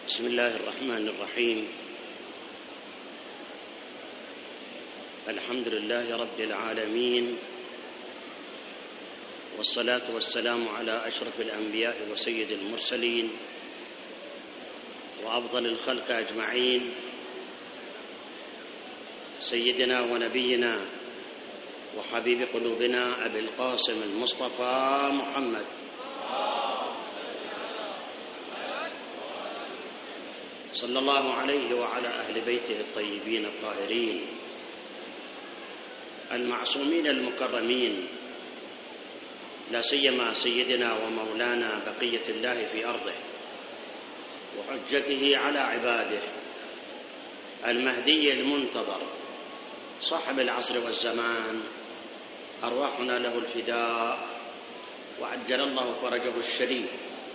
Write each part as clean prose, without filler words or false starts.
بسم الله الرحمن الرحيم. الحمد لله رب العالمين، والصلاة والسلام على أشرف الأنبياء وسيد المرسلين وأفضل الخلق أجمعين، سيدنا ونبينا وحبيب قلوبنا أبي القاسم المصطفى محمد صلى الله عليه وعلى أهل بيته الطيبين الطاهرين المعصومين المكرمين، لا سيما سيدنا ومولانا بقية الله في أرضه وحجته على عباده المهدي المنتظر صاحب العصر والزمان، أرواحنا له الفداء وعجل الله فرجه الشريف.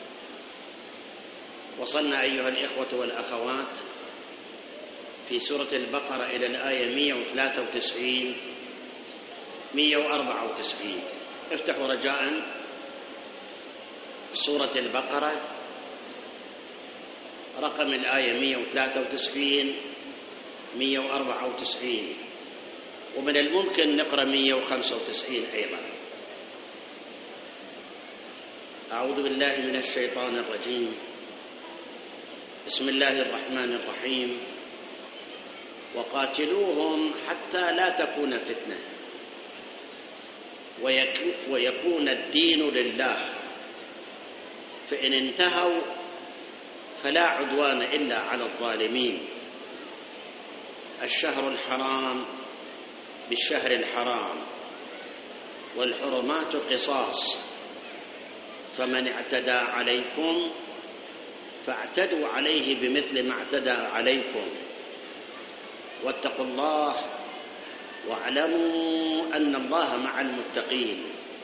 وصلنا أيها الإخوة والأخوات في سورة البقرة إلى الآية 193 194. افتحوا رجاء سورة البقرة رقم الآية 193 194، ومن الممكن نقرأ 195 أيضا. أعوذ بالله من الشيطان الرجيم. بسم الله الرحمن الرحيم. وقاتلوهم حتى لا تكون فتنة ويكون الدين لله، فإن انتهوا فلا عدوان إلا على الظالمين. الشهر الحرام بالشهر الحرام، والحرمات قصاص، فمن اعتدى عليكم فاعتدوا عليه بمثل ما اعتدى عليكم، واتقوا الله واعلموا أن الله مع المتقين.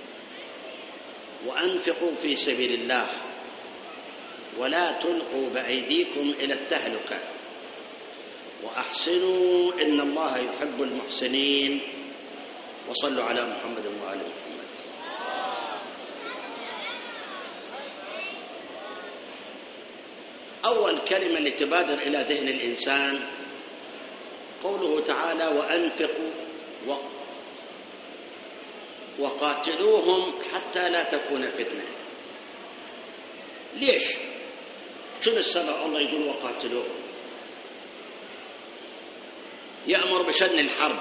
وأنفقوا في سبيل الله ولا تلقوا بأيديكم إلى التهلكة، وأحسنوا إن الله يحب المحسنين. وصلوا على محمد وآل محمد. أول كلمة اللي تبادر إلى ذهن الإنسان قوله تعالى: وأنفقوا وقاتلوهم حتى لا تكون فتنة. ليش؟ شنو السبب الله يقول وقاتلوهم؟ يأمر بشن الحرب.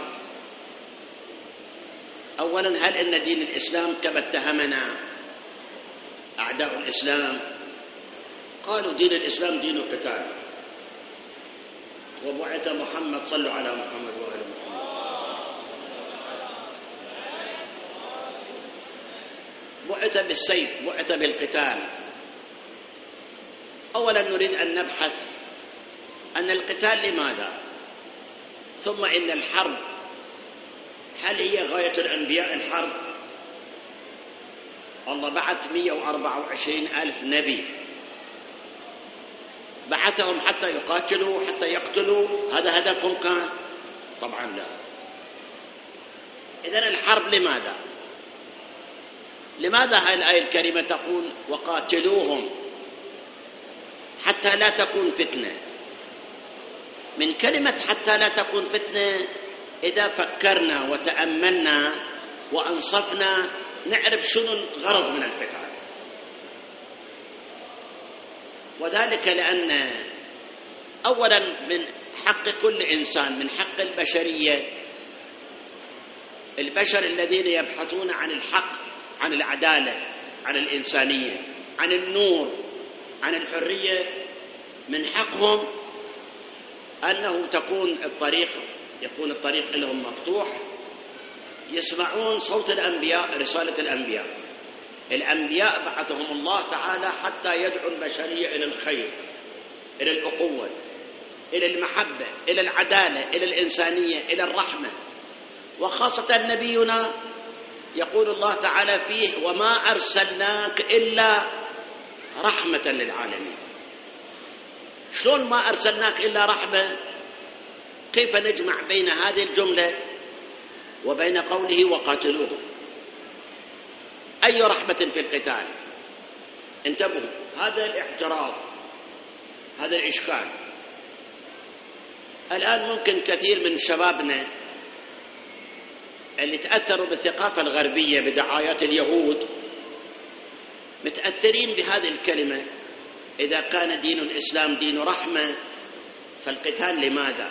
أولا، هل إن دين الإسلام كما اتهمنا أعداء الإسلام؟ قالوا دين الإسلام دين القتال، وبعث محمد، صلوا على محمد وآل محمد، بعث بالسيف، بعث بالقتال. أولا نريد أن نبحث أن القتال لماذا، ثم إن الحرب هل هي غاية الأنبياء الحرب؟ الله بعث 124,000 نبي، بعثهم حتى يقاتلوا حتى يقتلوا، هذا هدفهم كان؟ طبعا لا. إذن الحرب لماذا؟ لماذا هذه الآية الكريمة تقول وقاتلوهم حتى لا تكون فتنة؟ من كلمة حتى لا تكون فتنة إذا فكرنا وتأملنا وأنصفنا نعرف شنو الغرض من القتال، وذلك لأن أولا من حق كل إنسان، من حق البشرية، البشر الذين يبحثون عن الحق، عن العدالة، عن الإنسانية، عن النور، عن الحرية، من حقهم أنه يكون الطريق لهم مفتوح، يسمعون صوت الأنبياء، رسالة الأنبياء. الأنبياء بعثهم الله تعالى حتى يدعو البشرية إلى الخير، إلى الأخوة، إلى المحبة، إلى العدالة، إلى الإنسانية، إلى الرحمة. وخاصة نبينا يقول الله تعالى فيه: وما أرسلناك إلا رحمة للعالمين. شلون ما أرسلناك إلا رحمة؟ كيف نجمع بين هذه الجملة وبين قوله وقاتلوهم؟ أي رحمة في القتال؟ انتبهوا، هذا الاعتراض هذا الإشكال. الآن ممكن كثير من شبابنا اللي تأثروا بالثقافة الغربية بدعايات اليهود متأثرين بهذه الكلمة: إذا كان دين الإسلام دين رحمة فالقتال لماذا؟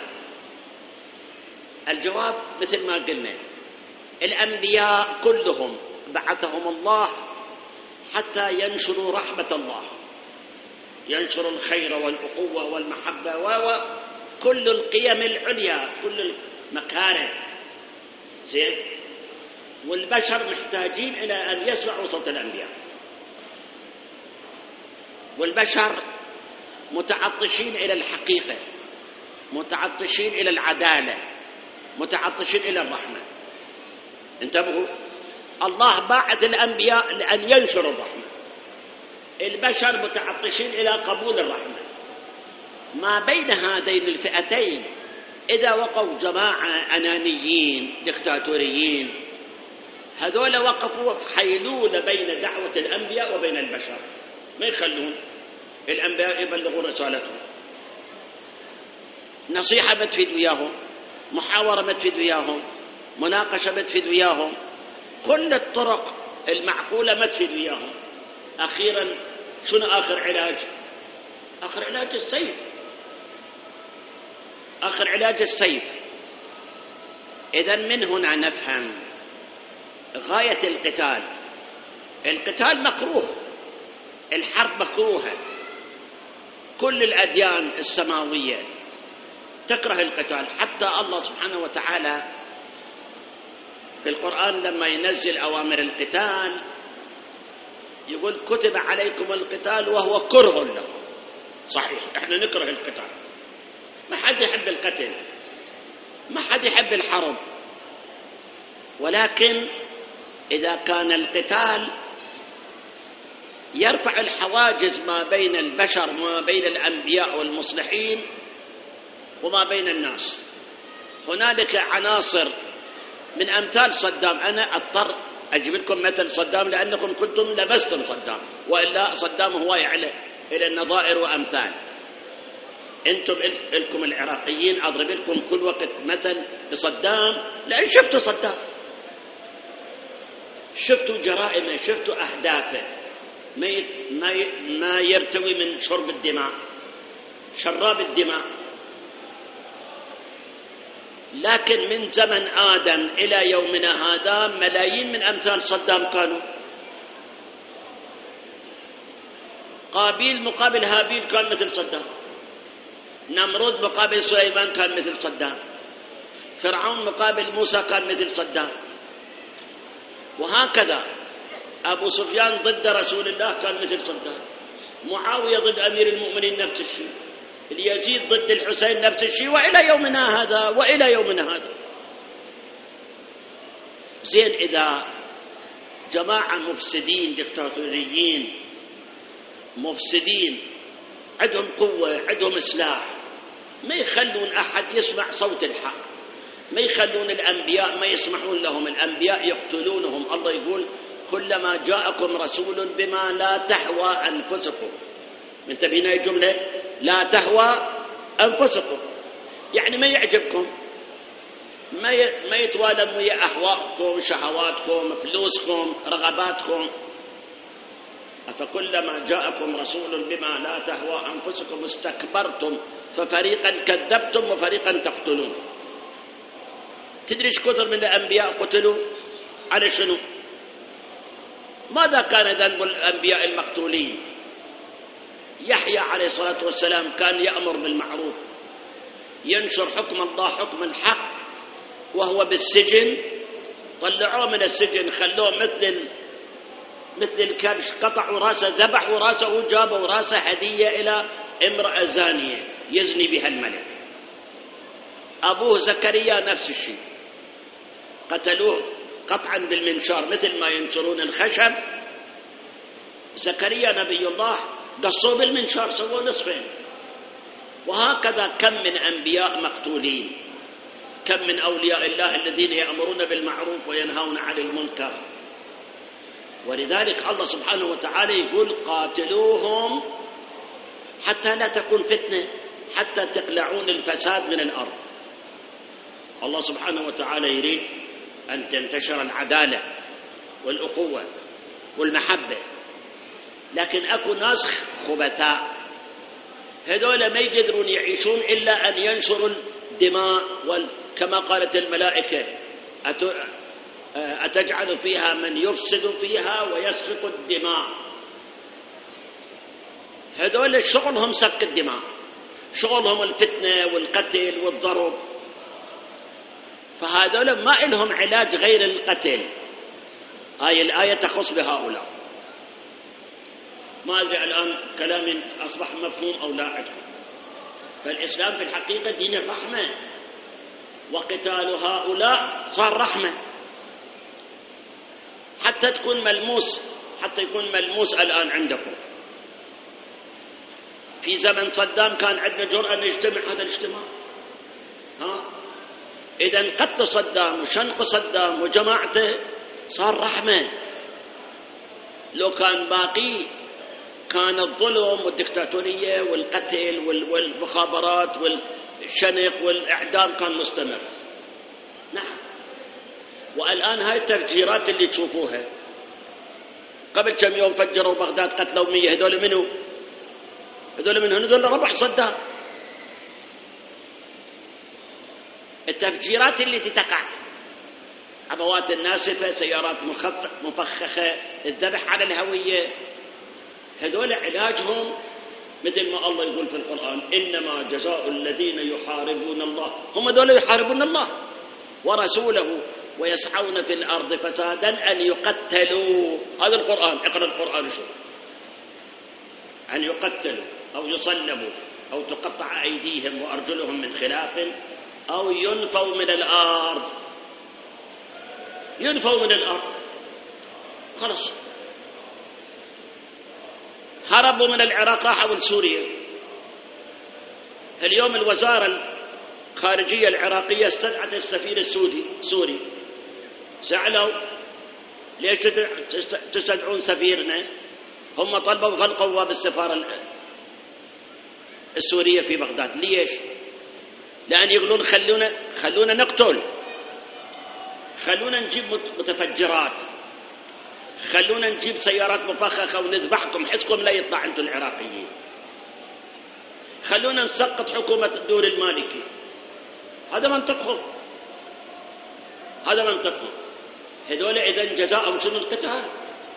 الجواب مثل ما قلنا: الأنبياء كلهم بعثهم الله حتى ينشروا رحمة الله، ينشروا الخير والأخوة والمحبة وكل القيم العليا، كل المكارم. زين؟ والبشر محتاجين إلى أن يسمعوا صوت الأنبياء، والبشر متعطشين إلى الحقيقة، متعطشين إلى العدالة، متعطشين إلى الرحمة. انتبهوا، الله بعث الأنبياء لأن ينشروا الرحمة، البشر متعطشين إلى قبول الرحمة. ما بين هذين الفئتين إذا وقوا جماعة أنانيين دكتاتوريين، هذول وقفوا حيلولة بين دعوة الأنبياء وبين البشر، ما يخلون الأنبياء يبلغون رسالتهم. نصيحة ما تفيد وياهم، محاورة ما تفيد وياهم، مناقشة ما تفيد وياهم، كل الطرق المعقولة ما تفيد وياهم. أخيرا شنو آخر علاج؟ آخر علاج السيف، آخر علاج السيف. إذن من هنا نفهم غاية القتال. القتال مكروه، الحرب مكروهة، كل الأديان السماوية تكره القتال. حتى الله سبحانه وتعالى في القرآن لما ينزل أوامر القتال يقول: كتب عليكم القتال وهو كره لكم. صحيح، احنا نكره القتال، ما حد يحب القتل، ما حد يحب الحرب، ولكن إذا كان القتال يرفع الحواجز ما بين البشر وما بين الأنبياء والمصلحين وما بين الناس. هنالك عناصر من أمثال صدام، أنا أضطر أجيب لكم مثل صدام لأنكم كنتم لبستم صدام، وإلا صدام هواية إلى النظائر وأمثال. أنتم لكم العراقيين أضرب لكم كل وقت مثل بصدام لأن شفتوا صدام، شفتوا جرائمه، شفتوا أهدافه، ما يرتوي من شرب الدماء، شراب الدماء. لكن من زمن آدم إلى يومنا هذا ملايين من أمثال صدام كانوا. قابيل مقابل هابيل كان مثل صدام، نمرود مقابل سليمان كان مثل صدام، فرعون مقابل موسى كان مثل صدام، وهكذا أبو سفيان ضد رسول الله كان مثل صدام، معاوية ضد أمير المؤمنين نفس الشيء، اليزيد ضد الحسين نفس الشيء، وإلى يومنا هذا وإلى يومنا هذا. زين، إذا جماعة مفسدين دكتاتوريين مفسدين عندهم قوة عندهم سلاح ما يخلون أحد يسمع صوت الحق، ما يخلون الأنبياء ما يسمحون لهم، الأنبياء يقتلونهم. الله يقول: كلما جاءكم رسول بما لا تهوى أنفسكم. انتبهنا الجملة، لا تهوى أنفسكم، يعني ما يعجبكم، ما يتوالم ويا أهواءكم، شهواتكم، فلوسكم، رغباتكم. أفكلما جاءكم رسول بما لا تهوى أنفسكم استكبرتم ففريقا كذبتم وفريقا تقتلون. تدري ايش كثر من الأنبياء قتلوا؟ على شنو؟ ماذا كان ذنب الأنبياء المقتولين؟ يحيى عليه الصلاة والسلام كان يأمر بالمعروف، ينشر حكم الله حكم الحق، وهو بالسجن طلعوه من السجن، خلوه مثل الكبش، قطعوا راسه، ذبحوا راسه وجابوا راسه هدية إلى امرأة زانية يزني بها الملك. أبوه زكريا نفس الشيء، قتلوه قطعا بالمنشار مثل ما ينشرون الخشب. زكريا نبي الله قصوه بالمنشار، سووه نصفين. وهكذا كم من أنبياء مقتولين، كم من أولياء الله الذين يأمرون بالمعروف وينهون عن المنكر. ولذلك الله سبحانه وتعالى يقول: قاتلوهم حتى لا تكون فتنة، حتى تقلعون الفساد من الأرض. الله سبحانه وتعالى يريد أن تنتشر العدالة والأخوة والمحبة، لكن أكو ناس خبثاء هذول ما يقدرون يعيشون إلا أن ينشروا الدماء، كما قالت الملائكة أتجعل فيها من يفسد فيها ويسفك الدماء. هذول شغلهم سفك الدماء، شغلهم الفتنة والقتل والضرب، فهذول ما لهم علاج غير القتل. هاي الآية تخص بهؤلاء. ما أدري الآن كلامي أصبح مفهوم أو لا عندكم. فالإسلام في الحقيقة دين الرحمة، وقتال هؤلاء صار رحمة حتى تكون ملموس، حتى يكون ملموس الآن عندكم. في زمن صدام كان عندنا جرأة نجتمع هذا الاجتماع، إذن قتل صدام وشنق صدام وجماعته صار رحمة. لو كان باقي كان الظلم والدكتاتورية والقتل والمخابرات والشنق والإعدام كان مستمر. نعم. والآن هاي التفجيرات اللي تشوفوها، قبل كم يوم فجروا بغداد قتلوا 100، هذول منو؟ هذول ربح صدام. التفجيرات اللي تتقع، عبوات الناسفة، سيارات مفخخة، الذبح على الهوية، هذول علاجهم مثل ما الله يقول في القرآن: إنما جزاء الذين يحاربون الله، هم ذول يحاربون الله ورسوله ويسعون في الأرض فسادا أن يقتلوا. هذا القرآن، اقرأ القرآن شوف، أن يقتلوا أو يصلبوا أو تقطع أيديهم وأرجلهم من خلاف أو ينفوا من الأرض. ينفوا من الأرض، خلاص هربوا من العراق راحوا لسوريا. اليوم الوزارة الخارجية العراقية استدعت السفير السوري، زعلوا: ليش تستدعون سفيرنا؟ هم طلبوا غلقوا باب السفارة السورية في بغداد. ليش؟ لأن يقولون خلونا نقتل، خلونا نجيب متفجرات، خلونا نجيب سيارات مفخخة ونذبحكم، حسكم لا يطلع أنتم العراقيين، خلونا نسقط حكومة الدور المالكي. هذا منطقهم، هذا منطقهم. هذول إذن جزاءهم شنو؟ القتال.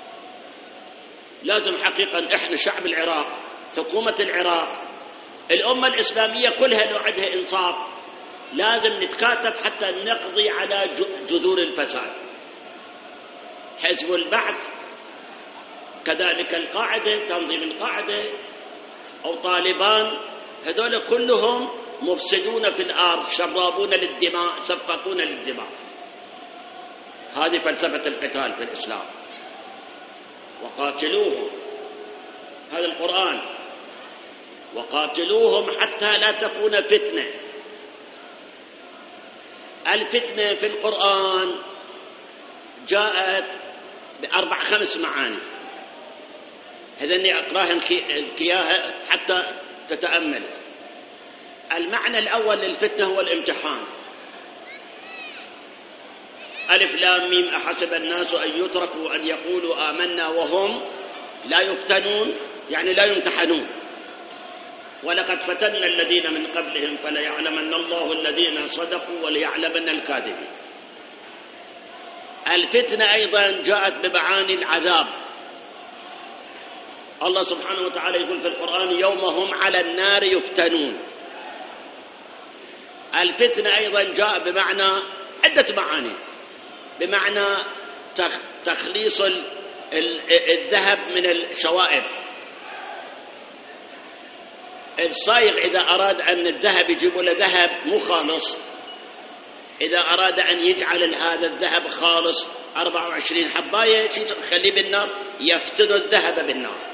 لازم حقيقة إحنا شعب العراق، حكومة العراق، الأمة الإسلامية كلها لو عندها إنصاف لازم نتكاتف حتى نقضي على جذور الفساد. حزب البعث كذلك، القاعدة، تنظيم القاعدة أو طالبان، هذول كلهم مفسدون في الأرض، شرابون للدماء، سفاكون للدماء. هذه فلسفة القتال في الإسلام. وقاتلوهم، هذا القرآن: وقاتلوهم حتى لا تكون فتنة. الفتنة في القرآن جاءت ب4-5 معاني، هذني أقراهن إياها حتى تتأمل. المعنى الأول للفتنة هو الامتحان. ألف لام ميم أحسب الناس أن يتركوا أن يقولوا آمنا وهم لا يفتنون، يعني لا يمتحنون. ولقد فتنا الذين من قبلهم فليعلمن الله الذين صدقوا وليعلمن الكاذبين. الفتنة أيضا جاءت بمعاني العذاب. الله سبحانه وتعالى يقول في القرآن: يوم هم على النار يفتنون. الفتنة أيضا جاء بمعنى عدة معاني، بمعنى تخليص الذهب من الشوائب. الصايغ إذا أراد أن الذهب يجيب له ذهب مو خالص، إذا أراد أن يجعل هذا الذهب خالص 24 حباية خليه بالنار، يفتن الذهب بالنار.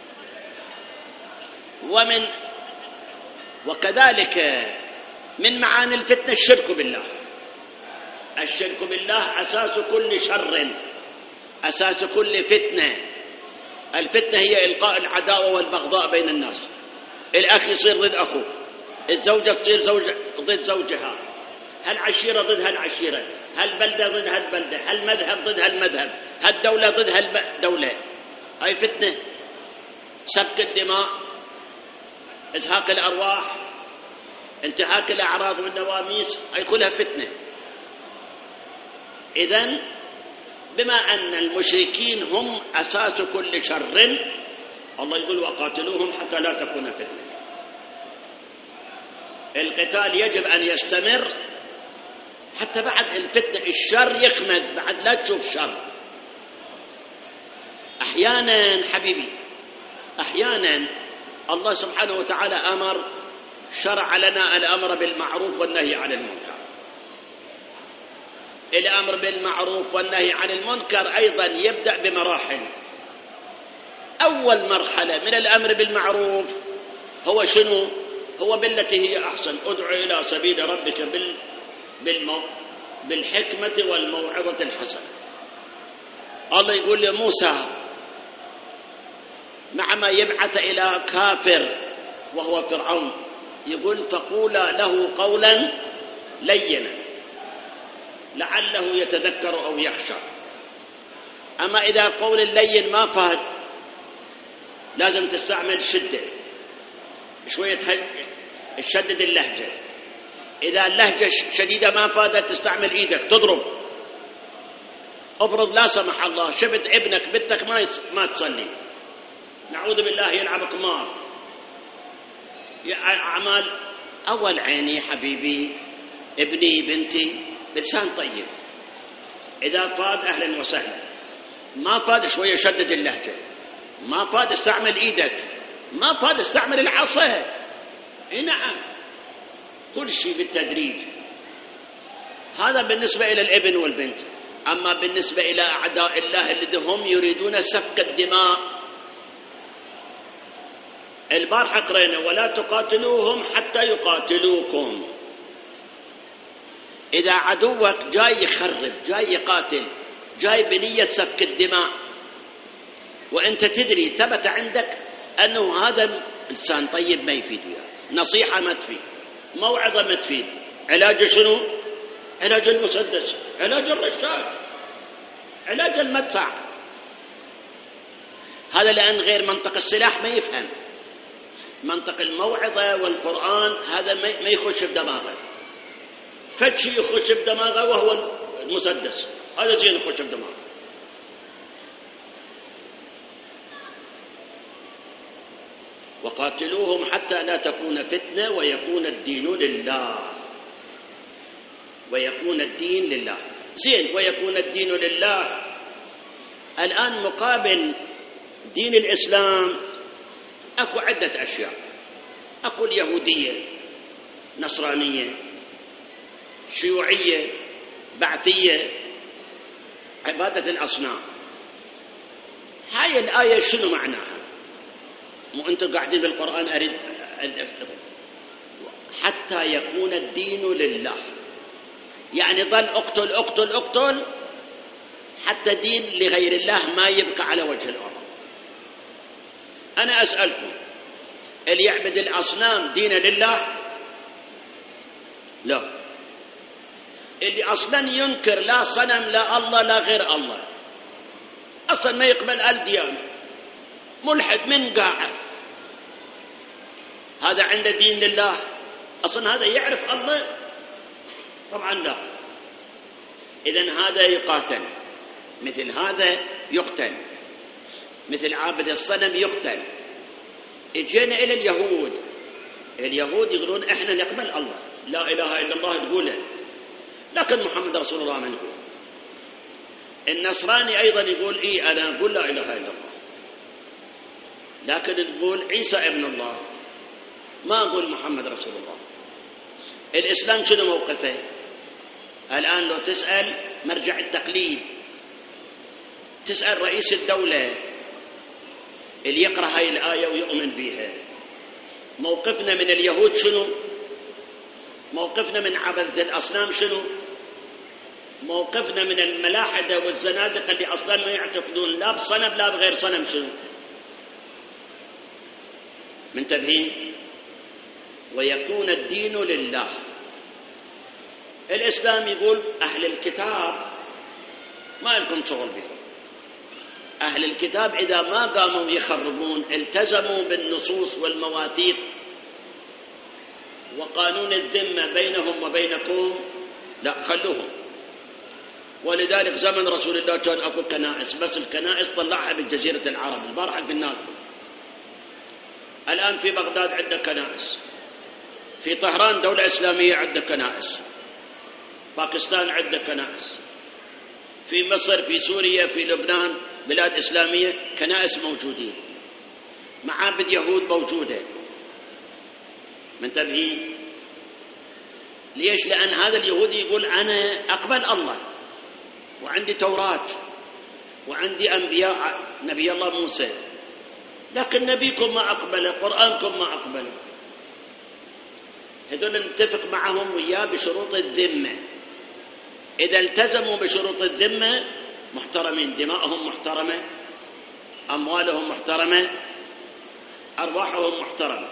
وكذلك من معاني الفتنة الشرك بالله. الشرك بالله أساس كل شر، أساس كل فتنة. الفتنة هي إلقاء العداوة والبغضاء بين الناس. الأخ يصير ضد أخوه، الزوجة تصير ضد زوجها، هالعشيرة ضد هالعشيرة، هالبلدة ضد هالبلدة، هالمذهب ضد هالمذهب، هالدولة ضد هالدولة. هاي فتنة، سفك الدماء، إزهاق الأرواح، انتهاك الأعراض والنواميس، هاي كلها فتنة. إذن بما أن المشركين هم أساس كل شر، الله يقول وقاتلوهم حتى لا تكون فتنة. القتال يجب أن يستمر حتى بعد الفتنة، الشر يخمد، بعد لا تشوف شر. أحيانا حبيبي، أحيانا الله سبحانه وتعالى شرع لنا الأمر بالمعروف والنهي عن المنكر. الأمر بالمعروف والنهي عن المنكر أيضا يبدأ بمراحل. أول مرحلة من الأمر بالمعروف هو شنو؟ هو بالتي هي أحسن، ادع إلى سبيل ربك بالحكمة والموعظة الحسنة. الله يقول لموسى مع ما يبعث إلى كافر وهو فرعون، يقول فقولا له قولا لينا لعله يتذكر أو يخشى. أما إذا قول اللين ما فاد لازم تستعمل شدة، شوية تشدد اللهجة. إذا اللهجة شديدة ما فادت تستعمل إيدك تضرب. افرض لا سمح الله شفت ابنك بنتك ما تصلي، نعوذ بالله يلعب قمار، أعمال، أول عيني حبيبي ابني بنتي بلسان طيب، إذا فاد أهلا وسهلا، ما فاد شوية شدد اللهجة، ما فاد استعمل إيدك، ما فاد استعمل العصا. نعم، كل شيء بالتدريج. هذا بالنسبة إلى الابن والبنت. أما بالنسبة إلى أعداء الله الذين هم يريدون سفك الدماء، البارحة قرينا ولا تقاتلوهم حتى يقاتلوكم. إذا عدوك جاي يخرب، جاي يقاتل، جاي بنية سفك الدماء، وأنت تدري ثبت عندك أنه هذا إنسان طيب ما يفيد وياه، نصيحة ما تفيد، موعظة ما تفيد، علاج شنو؟ علاج المسدس، علاج الرشاش، علاج المدفع. هذا لأن غير منطق السلاح ما يفهم، منطق الموعظة والقرآن هذا ما يخش بدماغه. فتشي يخش بدماغه وهو المسدس، هذا زين يخش بدماغه. وقاتلوهم حتى لا تكون فتنة ويكون الدين لله. ويكون الدين لله، زين، ويكون الدين لله. الآن مقابل دين الإسلام أكو عدة أشياء، أكو اليهودية، نصرانية، شيوعية، بعثية، عبادة الأصنام. هاي الآية شنو معناها؟ مو أنتم قاعدين بالقرآن أريد أفترض حتى يكون الدين لله، يعني ظل اقتل اقتل اقتل حتى دين لغير الله ما يبقى على وجه الأرض. أنا أسألكم، اللي يعبد الأصنام دين لله؟ لا. اللي أصلا ينكر لا صنم لا الله لا غير الله، أصلا ما يقبل الديانة، ملحد من قاعد، هذا عنده دين لله؟ أصلا هذا يعرف الله؟ طبعا لا. إذن هذا يقاتل، مثل هذا يقتل، مثل عابد الصنم يقتل. اجينا إلى اليهود يقولون إحنا نقبل الله، لا إله إلا الله تقوله، لكن محمد رسول الله ما نقول. النصراني أيضا يقول أنا أقول لا إله إلا الله، لكن نقول عيسى ابن الله، ما أقول محمد رسول الله. الإسلام شنو موقفه؟ الآن لو تسأل مرجع التقليد، تسأل رئيس الدولة اللي يقرأ هاي الآية ويؤمن بها، موقفنا من اليهود شنو؟ موقفنا من عبدة الأصنام شنو؟ موقفنا من الملاحدة والزنادقة اللي أصلا ما يعتقدون لا بصنم لا بغير صنم شنو؟ منتبهين؟ ويكون الدين لله. الإسلام يقول أهل الكتاب ما لكم شغل بهم. أهل الكتاب إذا ما قاموا يخربون التزموا بالنصوص والمواثيق وقانون الذمة بينهم وبينكم، لا خلوهم. ولذلك زمن رسول الله كان أكو كنائس، بس الكنائس طلعها بالجزيرة العرب. البارحة قلنا لكم الآن في بغداد عندنا كنائس، في طهران دولة إسلامية عندنا كنائس، باكستان عندنا كنائس، في مصر، في سوريا، في لبنان، بلاد إسلامية كنائس موجودين، معابد يهود موجودة. منتبهين؟ ليش؟ لأن هذا اليهودي يقول أنا أقبل الله وعندي توراة وعندي أنبياء، نبي الله موسى، لكن نبيكم ما أقبله، قرآنكم ما أقبله. هذول نتفق معهم وياه بشروط الذمة. إذا التزموا بشروط الذمة محترمين، دماءهم محترمة، أموالهم محترمة، أرواحهم محترمة.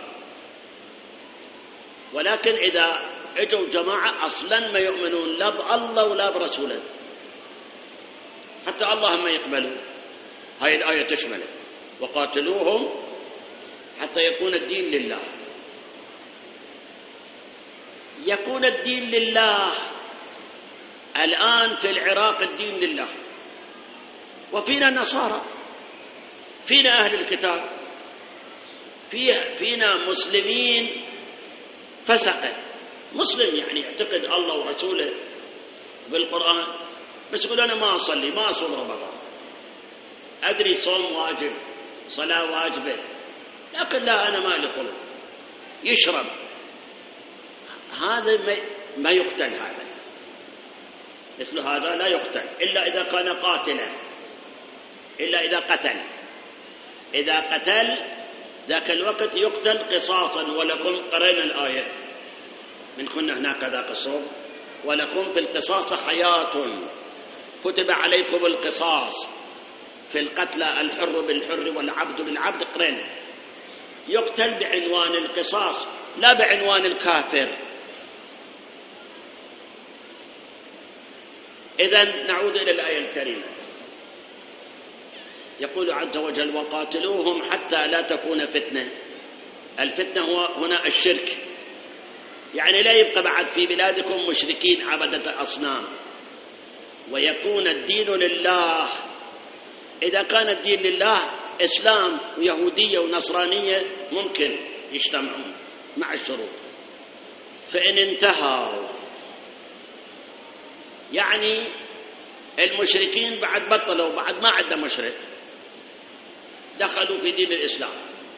ولكن إذا اجوا جماعة أصلا ما يؤمنون لا بالله ولا برسوله، حتى الله ما يقبلوا، هاي الآية تشمله وقاتلوهم حتى يكون الدين لله. يكون الدين لله. الآن في العراق الدين لله، وفينا نصارى، فينا أهل الكتاب، فينا مسلمين فسقة. مسلم يعني يعتقد الله ورسوله بالقرآن، بس يقول أنا ما أصلي، ما أصوم رمضان، أدري صوم واجب، صلاة واجبة، لكن لا أنا ما لي خلق. يشرب، هذا ما يقتل. هذا مثل هذا لا يقتل إلا إذا كان قاتلا، إلا إذا قتل. إذا قتل ذاك الوقت يقتل قصاصا. ولكم قرأنا الآية من كنا هناك ذاك الصوم، ولكم في القصاص حياة كتب عليكم القصاص في القتلى، الحر بالحر والعبد بالعبد. قرأنا يقتل بعنوان القصاص لا بعنوان الكافر. إذن نعود إلى الآية الكريمة. يقول عز وجل وقاتلوهم حتى لا تكون فتنة. الفتنة هو هنا الشرك، يعني لا يبقى بعد في بلادكم مشركين عبدة أصنام، ويكون الدين لله. إذا كان الدين لله إسلام ويهودية ونصرانية ممكن يجتمعون مع الشروط. فإن انتهوا يعني المشركين بعد بطلوا، بعد ما عندنا مشرك، دخلوا في دين الإسلام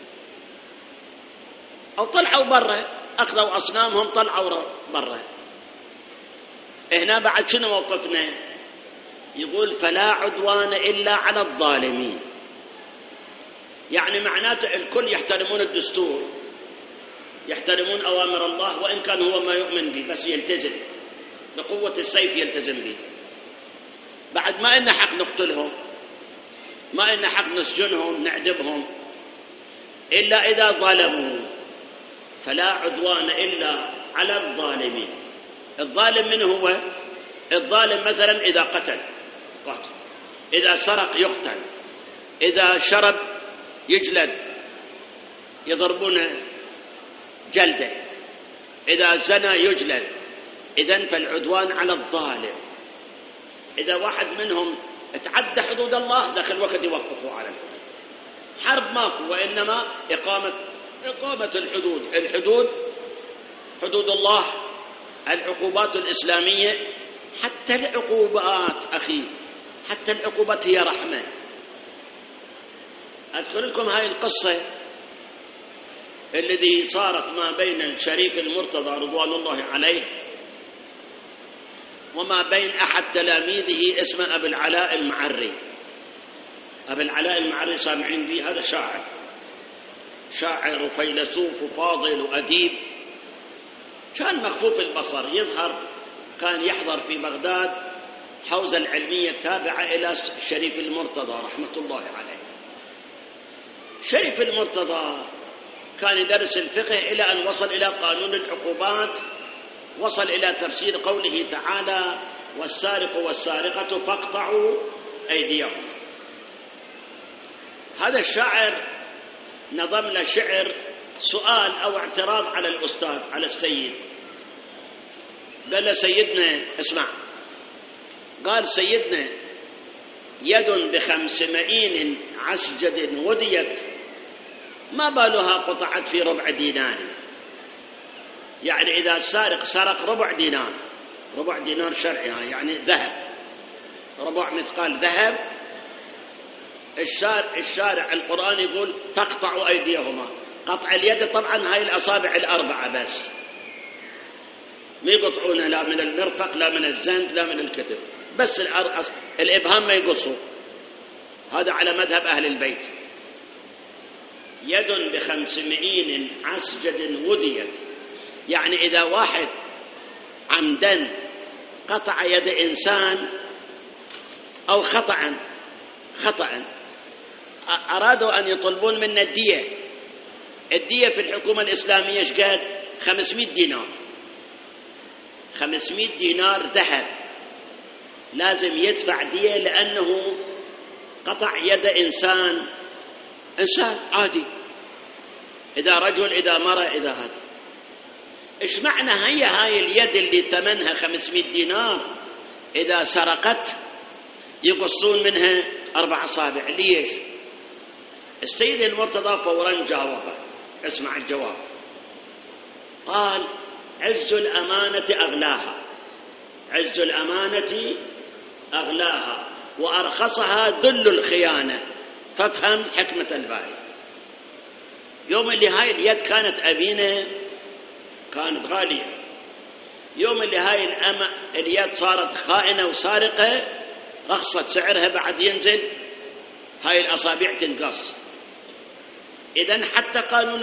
أو طلعوا برا، أخذوا أصنامهم طلعوا برا. هنا بعد شنو موقفنا؟ يقول فلا عدوان إلا على الظالمين. يعني معناته الكل يحترمون الدستور، يحترمون أوامر الله، وإن كان هو ما يؤمن به بس يلتزم بقوة السيف، يلتزم به. بعد ما إن حق نقتلهم، ما إن حق نسجنهم نعذبهم، إلا إذا ظلموا. فلا عدوان إلا على الظالمين. الظالم من هو؟ الظالم مثلا إذا قتل، إذا سرق يقتل، إذا شرب يجلد، يضربون جلده، إذا زنى يجلد. إذن فالعدوان على الظالم. إذا واحد منهم تعدى حدود الله ذاك الوقت يوقفوا على الحدود. حرب ماكو، وإنما إقامة الحدود. الحدود حدود الله، العقوبات الإسلامية. حتى العقوبات أخي، حتى العقوبات هي رحمة. أذكر لكم هاي القصة الذي صارت ما بين الشريف المرتضى رضوان الله عليه وما بين أحد تلاميذه اسمه أبو العلاء المعري. أبو العلاء المعري سامعين به؟ هذا شاعر وفيلسوف وفاضل وأديب، كان مخفوف البصر، يظهر كان يحضر في بغداد حوزة العلمية التابعة إلى الشريف المرتضى رحمة الله عليه. شريف المرتضى كان يدرس الفقه إلى أن وصل إلى قانون العقوبات، وصل إلى تفسير قوله تعالى: والسارق والسارقة فاقطعوا أيديهم. هذا الشاعر نظم له شعر سؤال أو اعتراض على الأستاذ، على السيد. قال له: سيدنا اسمع، قال: سيدنا يد بخمس مئين عسجد وديت، ما بالها قطعت في ربع دينار. يعني إذا السارق سرق ربع دينار، ربع دينار شرعي يعني ذهب، ربع مثقال ذهب، الشارع القرآن يقول: فاقطعوا أيديهما. قطع اليد طبعا هاي الأصابع الأربعة بس، ما يقطعون لا من المرفق لا من الزند لا من الكتف، بس الإبهام ما يقصوا. هذا على مذهب أهل البيت. يد بخمس مئين عسجد وديت، يعني إذا واحد عمدا قطع يد إنسان أو خطأ أرادوا أن يطلبون منا الدية. الدية في الحكومة الإسلامية ايش قد؟ 500 دينار. 500 دينار ذهب لازم يدفع دية، لأنه قطع يد إنسان عادي، إذا رجل إذا مرأة إذا هذا. إيش معنى هاي اليد اللي ثمنها 500 دينار إذا سرقت يقصون منها 4 أصابع؟ ليش؟ السيد المرتضى فورا جاوبه. اسمع الجواب. قال: عز الأمانة أغلاها، عز الأمانة أغلاها، وأرخصها ذل الخيانة، فافهم حكمة الباري. يوم اللي هاي اليد كانت أبينة كانت غالية، يوم اللي هاي اليد صارت خائنة وسارقة رخصت سعرها، بعد ينزل هاي الأصابع تنقص. إذن حتى قانون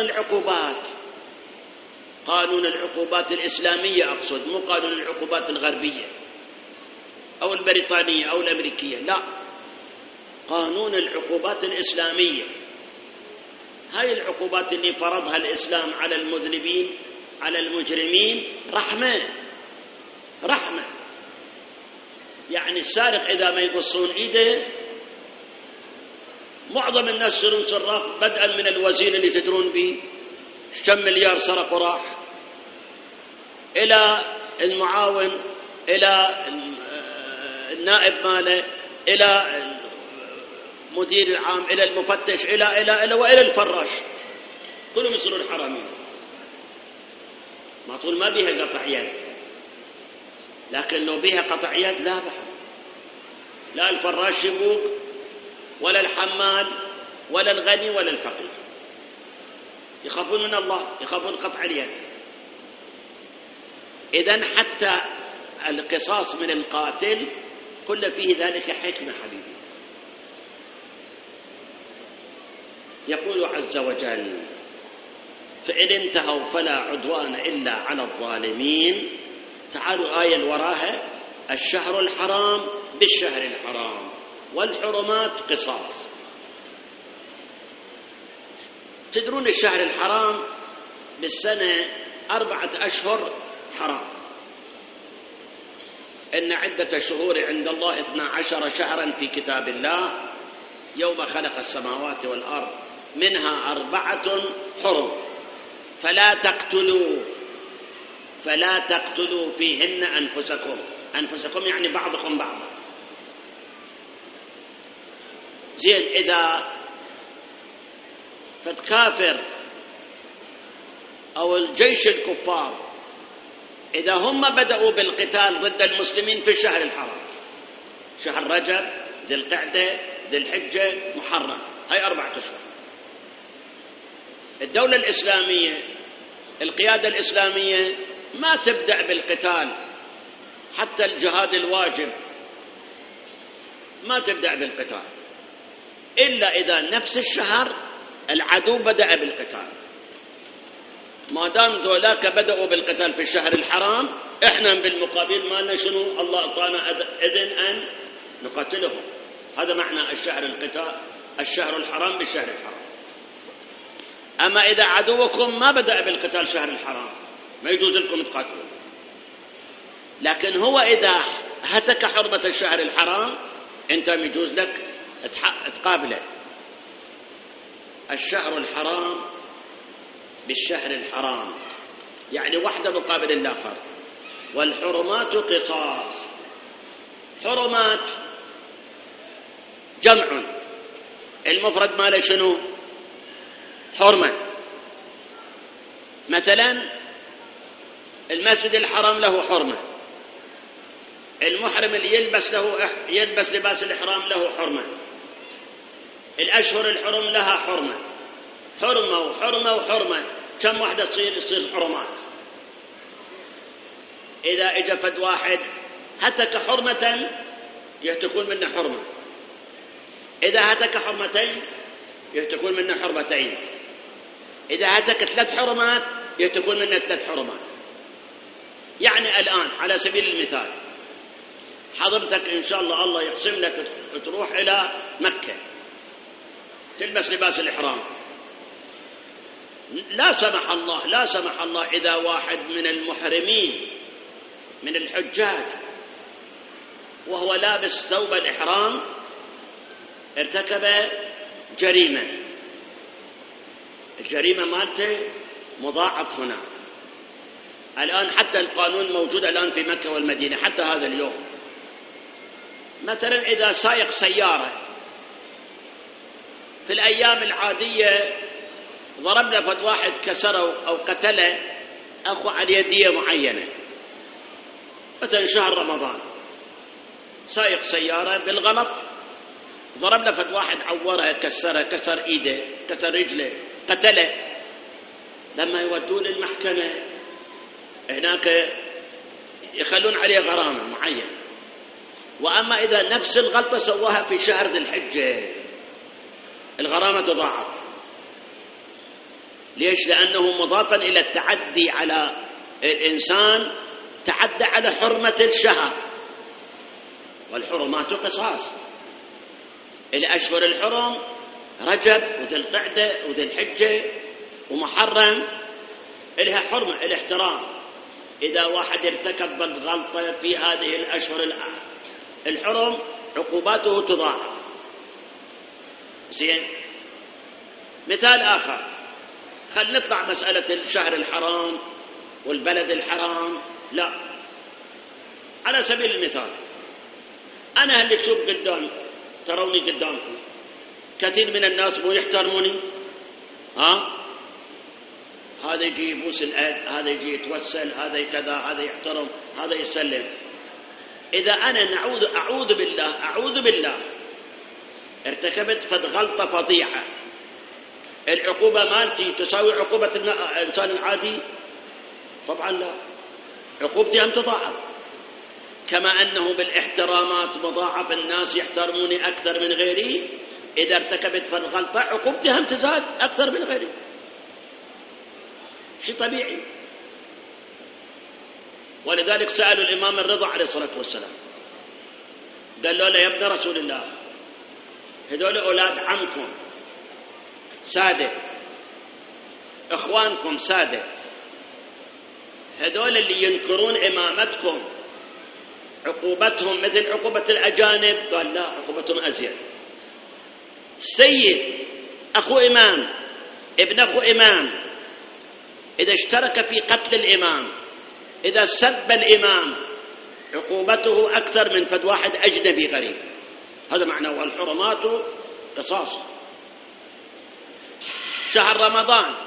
العقوبات الإسلامية أقصد، مو قانون العقوبات الغربية أو البريطانية أو الأمريكية، لا، قانون العقوبات الإسلامية. هاي العقوبات اللي فرضها الإسلام على المذنبين على المجرمين رحمة. يعني السارق إذا ما يقصون إيده، معظم الناس يصيرون سراق، بدءا من الوزير اللي تدرون به كم مليار سرق وراح، إلى المعاون، إلى النائب ماله، إلى المدير العام، إلى المفتش، إلى وإلى الفراش، كلهم يصيرون حرامين. ما طول ما بيها قطع يد، لكن لو بيها قطع يد لا بحث، لا الفراش يبوق ولا الحمال ولا الغني ولا الفقير، يخافون من الله، يخافون قطع اليد. إذن حتى القصاص من القاتل كل فيه ذلك حكمة حبيبي. يقول عز وجل: فإن انتهوا فلا عدوان إلا على الظالمين. تعالوا آية وراها: الشهر الحرام بالشهر الحرام والحرمات قصاص. تدرون الشهر الحرام بالسنة 4 أشهر حرام. إن عدة الشهور عند الله 12 شهرا في كتاب الله يوم خلق السماوات والأرض منها 4 حرم فلا تقتلوا فيهن أنفسكم يعني بعضكم بعضا. زين، إذا فالكافر أو الجيش الكفار إذا هم بدأوا بالقتال ضد المسلمين في الشهر الحرام، شهر رجب، ذي القعدة، ذي الحجة، محرم، هاي 4 أشهر. الدولة الإسلامية، القيادة الإسلامية ما تبدأ بالقتال، حتى الجهاد الواجب ما تبدأ بالقتال إلا إذا نفس الشهر العدو بدأ بالقتال. ما دام ذولاك بدأوا بالقتال في الشهر الحرام، إحنا بالمقابل ما لنا شنو؟ الله أعطانا إذن أن نقاتلهم. هذا معنى الشهر الحرام بالشهر الحرام. أما إذا عدوكم ما بدأ بالقتال شهر الحرام ما يجوز لكم تقاتلون. لكن هو إذا هتك حرمة الشهر الحرام أنت يجوز لك تقابله. الشهر الحرام بالشهر الحرام يعني واحدة مقابل الآخر. والحرمات قصاص. حرمات جمع، المفرد ماله شنو؟ حرمة. مثلا المسجد الحرام له حرمة، المحرم اللي يلبس لباس الإحرام له حرمة، الأشهر الحرم لها حرمة. حرمة وحرمة وحرمة، كم واحدة تصير حرمات؟ إذا إجا فد واحد هتك حرمة يهتكون منه حرمة، إذا هتك حرمتين يهتكون منه حرمتين، إذا هتك 3 حرمات يهتكون منه 3 حرمات. يعني الآن على سبيل المثال حضرتك إن شاء الله يقسم لك تروح إلى مكة تلبس لباس الإحرام، لا سمح الله إذا واحد من المحرمين من الحجاج وهو لابس ثوب الإحرام ارتكب جريمة، الجريمة مالته مضاعف هنا. الآن حتى القانون موجود الآن في مكة والمدينة حتى هذا اليوم. مثلا إذا سائق سيارة في الأيام العادية ضرب له فد واحد كسره أو قتله أخو على يدية معينة، مثلا شهر رمضان سائق سيارة بالغلط ضرب له فد واحد عوره كسره، كسر إيده كسر رجله قتله، لما يودوه للمحكمة هناك يخلون عليه غرامة معينة. وأما إذا نفس الغلطة سواها في شهر ذي الحجة الغرامة تضاعف. ليش؟ لأنه مضافا إلى التعدي على الإنسان، تعدى على حرمة الشهر، والحرمات قصاص. الأشهر الحرم رجب وذي القعدة وذي الحجة ومحرم إلها حرمة الاحترام. إذا واحد ارتكب بالغلطة في هذه الأشهر الحرم عقوباته تضاعف. زين، مثال آخر، خل نطلع مسألة الشهر الحرام والبلد الحرام، لا، على سبيل المثال أنا اللي أكتب قدام تروني قدامكم كثير من الناس مو يحترموني، هذا يجي يبوس الأيد، هذا يجي يتوسل، هذا كذا، هذا يحترم، هذا يسلم. إذا أنا أعوذ بالله ارتكبت فد غلطة فظيعة، العقوبة مالتي تساوي عقوبة الإنسان العادي؟ طبعا لا، عقوبتي هم تضاعف. كما أنه بالاحترامات مضاعف، الناس يحترموني أكثر من غيري، إذا ارتكبت فد غلطة عقوبتي هم تزاد أكثر من غيري، شيء طبيعي. ولذلك سألوا الإمام الرضا عليه الصلاة والسلام، قالوا له يا ابن رسول الله هذول أولاد عمكم سادة، إخوانكم سادة، هذول اللي ينكرون إمامتكم عقوبتهم مثل عقوبة الأجانب؟ قال لا، عقوبتهم أزيد. السيد أخو إمام ابن أخو إمام إذا اشترك في قتل الإمام، إذا سب الإمام عقوبته أكثر من فد واحد أجنبي غريب. هذا معناه الحرمات قصاص. شهر رمضان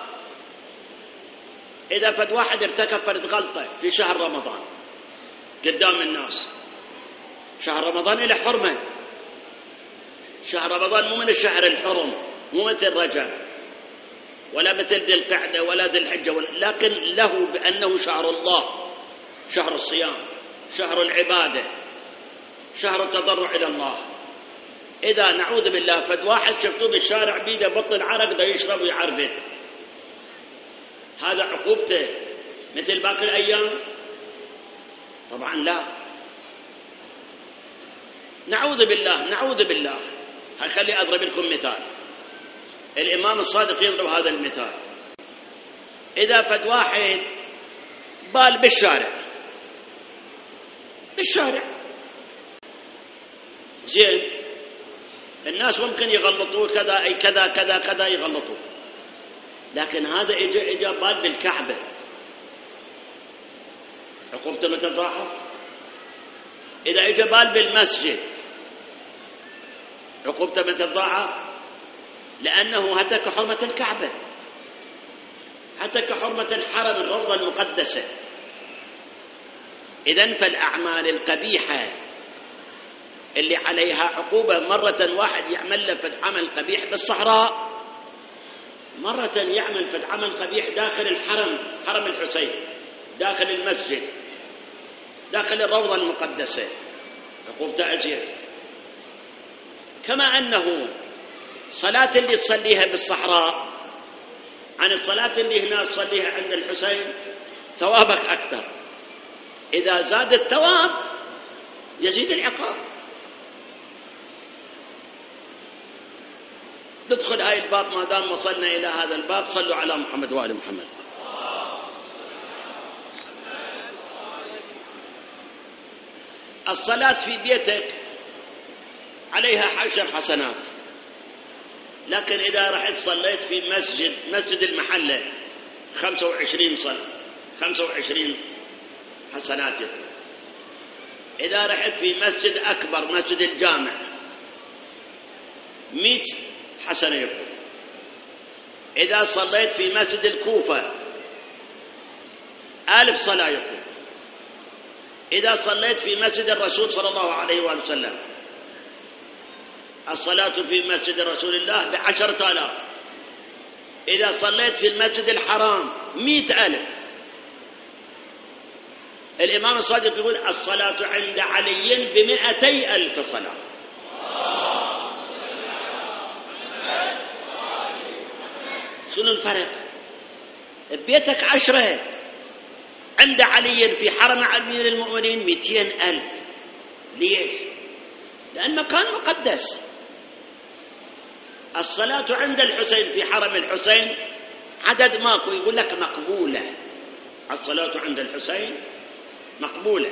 إذا فد واحد ارتكب فرد غلطة في شهر رمضان قدام الناس، شهر رمضان له حرمة، شهر رمضان مو من الشهر الحرم، مو مثل رجب ولا مثل ذي القعدة ولا ذي الحجة، لكن له بأنه شهر الله، شهر الصيام، شهر العبادة، شهر التضرع إلى الله. إذا نعوذ بالله فد واحد شفتوه بالشارع بيده بطل عرق دا يشرب ويعربد، هذا عقوبته مثل باقي الأيام؟ طبعا لا. نعوذ بالله. خلي أضرب لكم مثال. الإمام الصادق يضرب هذا المثال. إذا فد واحد بال بالشارع زين، الناس ممكن يغلطوه كذا أي كذا كذا كذا يغلطوه، لكن هذا إجا بال بالكعبة، عقوبته متضاعف. إذا إجا بال بالمسجد عقوبته متضاعف، لأنه هتك حرمة الكعبة، هتك حرمة الحرم الروضة المقدسة. إذن فالأعمال القبيحة اللي عليها عقوبة، مرة واحد يعمل له فد عمل قبيح بالصحراء، مرة يعمل فد عمل قبيح داخل الحرم، حرم الحسين، داخل المسجد، داخل الروضة المقدسة، عقوبته أزيد. كما أنه صلاة اللي تصليها بالصحراء عن الصلاة اللي هنا تصليها عند الحسين ثوابك أكثر، إذا زاد الثواب يزيد العقاب. ندخل هاي الباب، ما دام وصلنا إلى هذا الباب صلوا على محمد وآل محمد. الصلاة في بيتك عليها 10 حسنات، لكن إذا رحت صليت في مسجد المحلة 25 حسنات يكون. إذا رحت في مسجد أكبر، مسجد الجامع، 100 حسنة يكون. إذا صليت في مسجد الكوفة 1000 صلاة يكون. إذا صليت في مسجد الرسول صلى الله عليه وآله وسلم، الصلاة في مسجد رسول الله ب10,000. إذا صليت في المسجد الحرام 100,000. الإمام الصادق يقول الصلاة عند علي ب200,000 صلاة. شنو الفرق؟ ببيتك 10، عند علي في حرم أمير المؤمنين 200,000. ليش؟ لأن مكان مقدس. الصلاة عند الحسين في حرم الحسين عدد ماكو، يقول لك مقبولة. الصلاة عند الحسين مقبولة.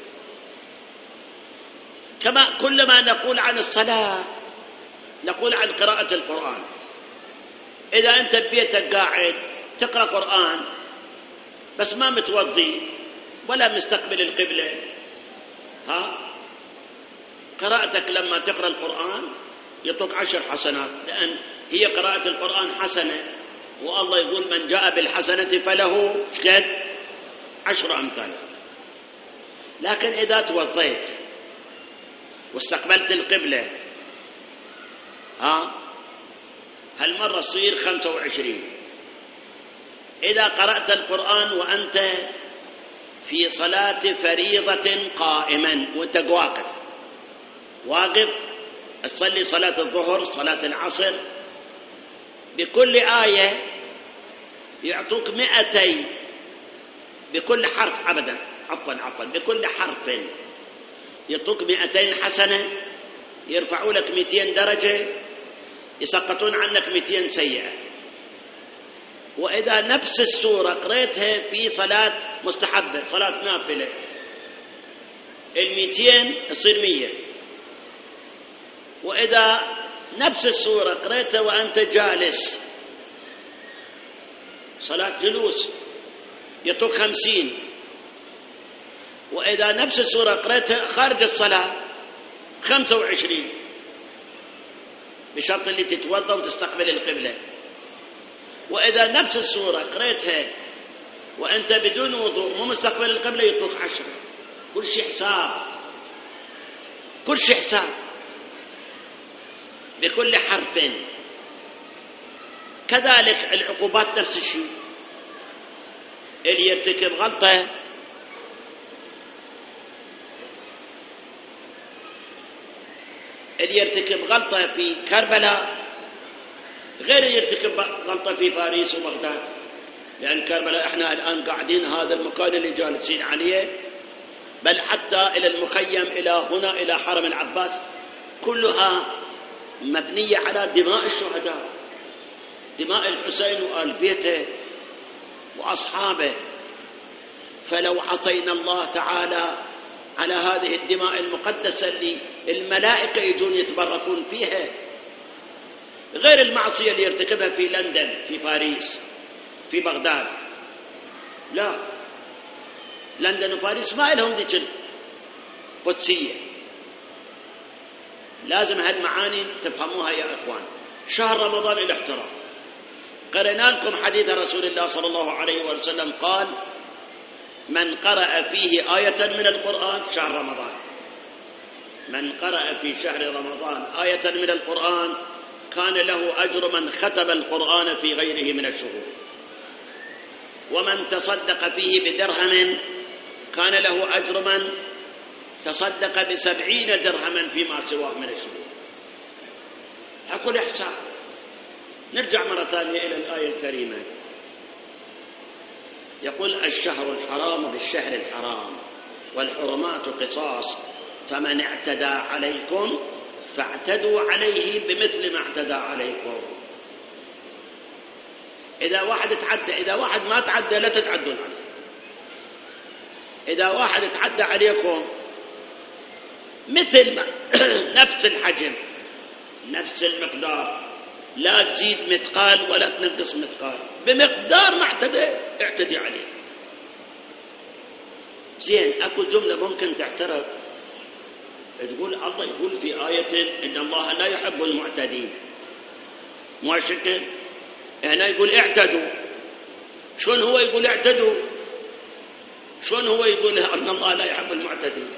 كما كلما نقول عن الصلاة نقول عن قراءة القرآن. إذا أنت ببيتك قاعد تقرأ قرآن بس ما متوضي ولا مستقبل القبلة، قراءتك لما تقرأ القرآن يعطوك 10 حسنات، لأن هي قراءة القرآن حسنة، والله يقول من جاء بالحسنة فله 10 أمثالها. لكن إذا توضيت واستقبلت القبلة هالمرة تصير 25. إذا قرأت القرآن وأنت في صلاة فريضة قائما وأنت واقف تصلي صلاة الظهر، صلاة العصر، بكل آية يعطوك 200 بكل حرف، عفوا بكل حرف يعطوك 200 حسنة، يرفعوا لك 200 درجة، يسقطون عنك 200 سيئة. وإذا نفس السورة قريتها في صلاة مستحبة، صلاة نافلة، 200 تصير 100. وإذا نفس السورة قريتها وأنت جالس، صلاة جلوس، يعطوك 50. وإذا نفس السورة قريتها خارج الصلاة 25، بشرط اللي تتوضأ وتستقبل القبلة. وإذا نفس السورة قريتها وأنت بدون وضوء مو مستقبل القبلة يعطوك 10. كل شيء حساب بكل حرف. كذلك العقوبات نفس الشيء. اللي يرتكب غلطة في كربلاء غير يرتكب غلطة في باريس وبغداد، لأن كربلاء احنا الآن قاعدين هذا المكان اللي جالسين عليه، بل حتى إلى المخيم إلى هنا إلى حرم العباس كلها مبنية على دماء الشهداء. دماء الحسين وآل بيته وأصحابه. فلو عصينا الله تعالى على هذه الدماء المقدسة اللي الملائكة يجون يتبركون فيها، غير المعصية اللي يرتكبها في لندن، في باريس، في بغداد، لا، لندن وباريس ما لهم ذيك القدسية. لازم هالمعاني تفهموها يا إخوان. شهر رمضان الاحترام، قرأنا لكم حديث رسول الله صلى الله عليه وسلم قال: من قرأ فيه آية من القرآن، شهر رمضان، من قرأ في شهر رمضان آية من القرآن كان له أجر من ختم القرآن في غيره من الشهور، ومن تصدق فيه بدرهم كان له أجر من تصدق ب70 درهما فيما سواه من الشهور. أقول إحسان. نرجع مرة ثانية إلى الآية الكريمة. يقول: الشهر الحرام بالشهر الحرام والحرمات قصاص فمن اعتدى عليكم فاعتدوا عليه بمثل ما اعتدى عليكم. إذا واحد اتعدى، إذا واحد ما تعدى لا تتعدون عليه. إذا واحد اتعدى عليكم مثل ما نفس الحجم نفس المقدار، لا تزيد مثقال ولا تنقص مثقال، بمقدار ما اعتدي عليه. زين، اكو جملة ممكن تعترض، تقول الله يقول في آية إن الله لا يحب المعتدين، مو هالشكل؟ هنا يقول اعتدوا. شلون هو يقول اعتدوا؟ شلون هو يقول أن الله لا يحب المعتدين؟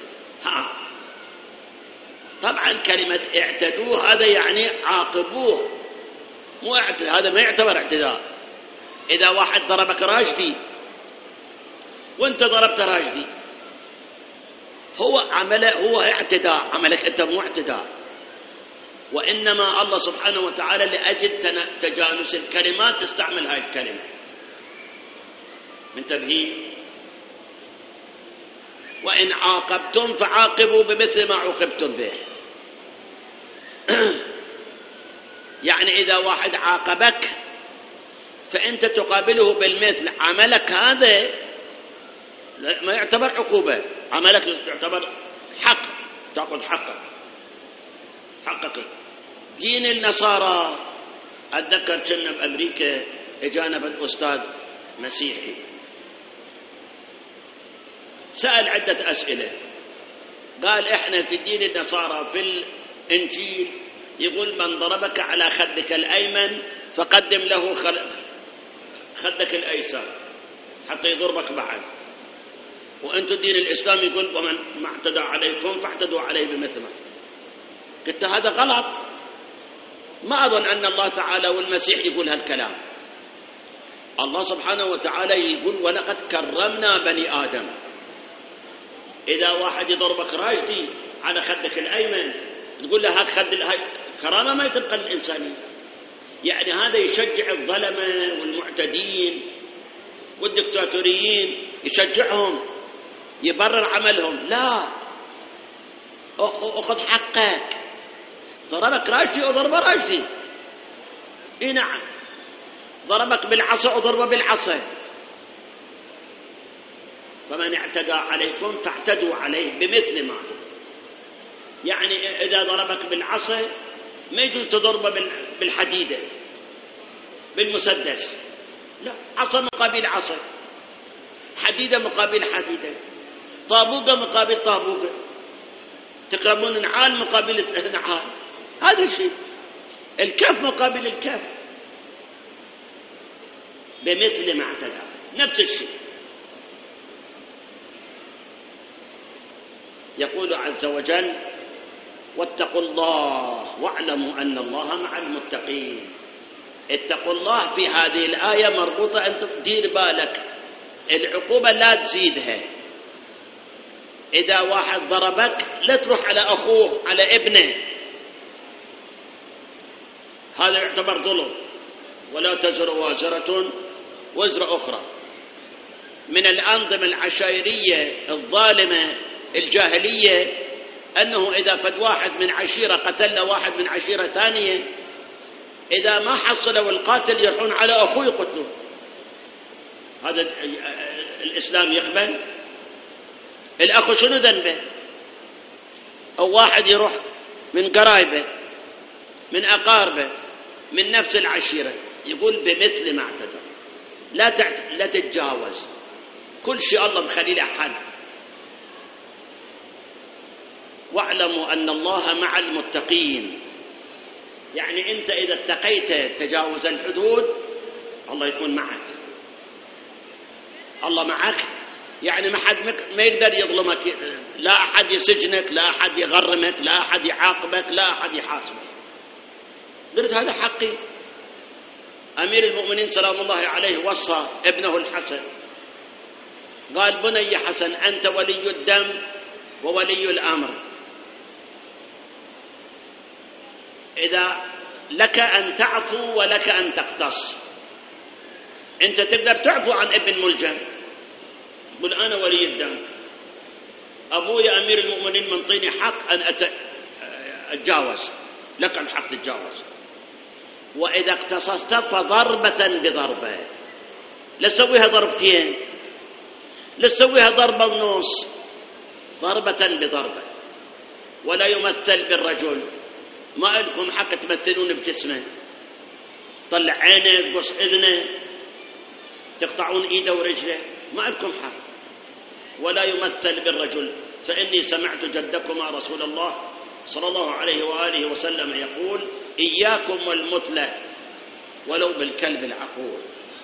طبعا كلمة اعتدوا هذا يعني عاقبوه، مو هذا ما يعتبر اعتداء. إذا واحد ضربك راشدي وانت ضربت راشدي، هو عمله هو اعتداء، عملك انت مو اعتداء. وإنما الله سبحانه وتعالى لأجل تجانس الكلمات استعمل هاي الكلمة. منتبهين؟ وإن عاقبتم فعاقبوا بمثل ما عوقبتم به. يعني إذا واحد عاقبك فأنت تقابله بالمثل. عملك هذا ما يعتبر عقوبة، عملك يعتبر حق، تأخذ حقك. دين النصارى، أتذكر كنا بأمريكا إجانا بد أستاذ مسيحي سأل عدة أسئلة. قال: إحنا في دين النصارى في الإنجيل يقول: من ضربك على خدك الأيمن فقدم له خدك الأيسر حتى يضربك بعد. وأنتم الدين الإسلامي يقول: ومن ما اعتدى عليكم فاعتدوا عليه بمثله. قلت هذا غلط، ما أظن أن الله تعالى والمسيح يقول هالكلام. الله سبحانه وتعالى يقول: ولقد كرمنا بني آدم. إذا واحد يضربك راشدي على خدك الأيمن تقول له هات خد كرامة ما تبقى للإنسانية. يعني هذا يشجع الظلمة والمعتدين والدكتاتوريين، يشجعهم، يبرر عملهم. لا، أخذ حقك. ضربك راشدي وضربه راشدي، إيه نعم، ضربك بالعصا وضربه بالعصا. فمن اعتدى عليكم فاعتدوا عليه بمثل ما. يعني إذا ضربك بالعصا ما يجوز تضربه بالحديدة بالمسدس، لا، عصا مقابل عصا، حديدة مقابل حديدة، طابوقة مقابل طابوقة، تقربون نعال مقابل نعال، هذا الشيء. الكف مقابل الكف، بمثل ما اعتدى، نفس الشيء. يقول عز وجل: واتقوا الله واعلموا أن الله مع المتقين. اتقوا الله في هذه الآية مربوطة أن تدير بالك العقوبة لا تزيدها. إذا واحد ضربك لا تروح على أخوه على ابنه، هذا يعتبر ظلم. ولا تزر وازرة وزر أخرى. من الأنظمة العشائرية الظالمة الجاهلية أنه إذا فد واحد من عشيرة قتل واحد من عشيرة ثانية إذا ما حصلوا القاتل يروحون على أخوه يقتلوه. هذا الإسلام يقبل؟ الأخو شنو ذنبه؟ أو واحد يروح من قرايبه من أقاربه من نفس العشيرة يقول بمثل ما اعتدى، لا تتجاوز، كل شيء الله مخلي له حد. واعلموا أن الله مع المتقين، يعني أنت إذا اتقيت تجاوز الحدود الله يكون معك، الله معك، يعني ما يقدر يظلمك، لا أحد يسجنك، لا أحد يغرمك، لا أحد يعاقبك، لا أحد يحاسبك. قلت هذا حقي. أمير المؤمنين سلام الله عليه وصى ابنه الحسن، قال بني حسن أنت ولي الدم وولي الأمر، إذا لك أن تعفو ولك أن تقتص. أنت تقدر تعفو عن ابن ملجم، قل أنا ولي الدم، أبوي أمير المؤمنين منطيني حق أن أتجاوز، لك الحق تتجاوز. وإذا اقتصصت فضربة بضربة، لا تسويها ضربتين، لا تسويها ضربة ونص، ضربة بضربة. ولا يمثل بالرجل، ما لكم حق تمثلون بجسمه، طلع عينه تقص إذنه تقطعون إيده ورجله، ما لكم حق. ولا يمثل بالرجل، فإني سمعت جدكما رسول الله صلى الله عليه وآله وسلم يقول إياكم والمثلة ولو بالكلب العقور.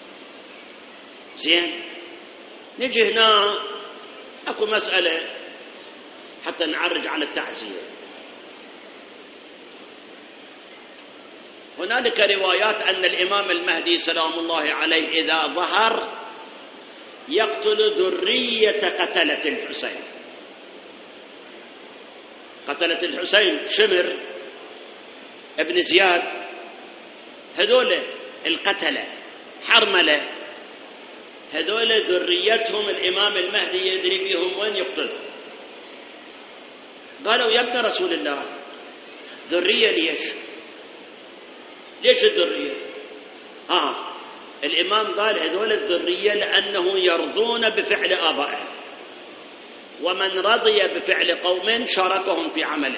زين، نجي هنا أكو مسألة حتى نعرج على التعزية. هنالك روايات أن الإمام المهدي سلام الله عليه إذا ظهر يقتل ذرية قتلة الحسين. قتلة الحسين شمر ابن زياد، هذول القتلة حرملة، هذول ذريتهم الإمام المهدي يدري بهم وين يقتلهم. قالوا يا ابن رسول الله ذرية ليش الذرية؟ الإمام قال هذول الذرية لأنه يرضون بفعل آبائهم، ومن رضي بفعل قوم شاركهم في عمله.